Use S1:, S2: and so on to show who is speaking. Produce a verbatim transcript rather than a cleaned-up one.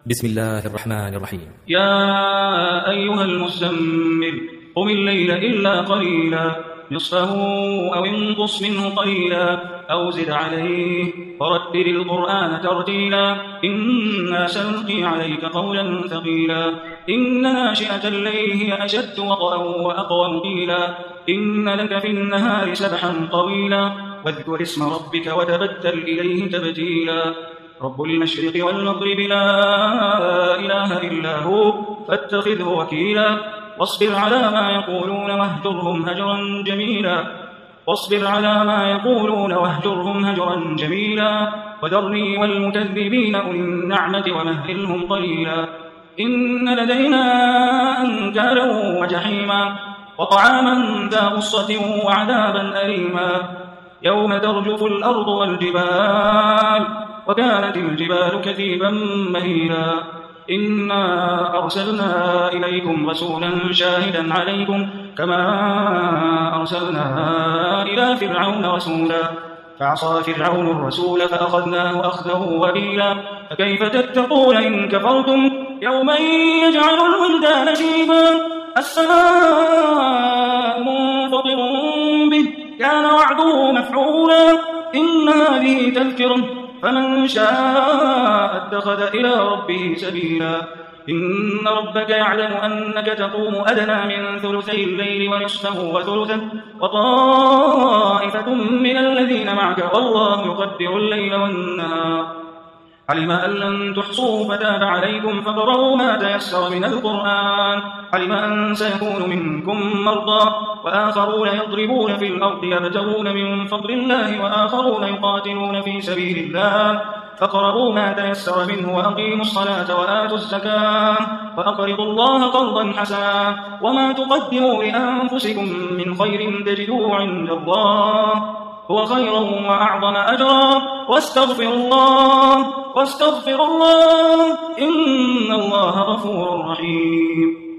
S1: بسم الله الرحمن الرحيم.
S2: يا أيها المزمل قم الليل إلا قليلا نصفه أو انقص منه قليلا أو زد عليه ورتل القرآن ترتيلا إنا سنلقي عليك قولا ثقيلا إن ناشئة الليل هي أشد وطئا وأقوم قيلا إن لك في النهار سبحا طويلا واذكر اسم ربك وتبتل إليه تبتيلا رب المشرق والمغرب لا إله إلا هو فاتخذه وكيلا واصبر على ما يقولون واهجرهم هجرا جميلا واصبر على ما يقولون واهجرهم هجرا جميلا وذرني والمكذبين أولي النعمة ومهلهم قليلا إن لدينا أنكالا وجحيما وطعاما ذا غصة وعذابا أليما يوم ترجف الأرض والجبال وكانت الجبال كثيبا مهيلا إنا أرسلنا إليكم رسولا شاهدا عليكم كما أرسلنا إلى فرعون رسولا فعصى فرعون الرسول فأخذناه أخذه وبيلا فكيف تتقون إن كفرتم يوما يجعل الولدان شيبا السماء منفطر به كان وعده مفعولا إن هذه تذكرة فمن شاء اتخذ إلى ربه سبيلا إن ربك يعلم أنك تقوم أدنى من ثلثي الليل ونصفه وثلثا وطائفة من الذين معك والله يقدر الليل والنهار علم أن لن تحصوا فتاب عليكم فقرأوا ما تيسر من القرآن علم أن سيكون منكم مرضى وآخرون يضربون في الأرض يبتغون من فضل الله وآخرون يقاتلون في سبيل الله فقرأوا ما تيسر منه وأقيموا الصلاة وآتوا الزكاة وأقرضوا الله قرضا حسنا وما تقدموا لأنفسكم من خير تجدوه عند الله هو خيرا وأعظم أجرا واستغفر الله واستغفر الله إن الله غفور رحيم.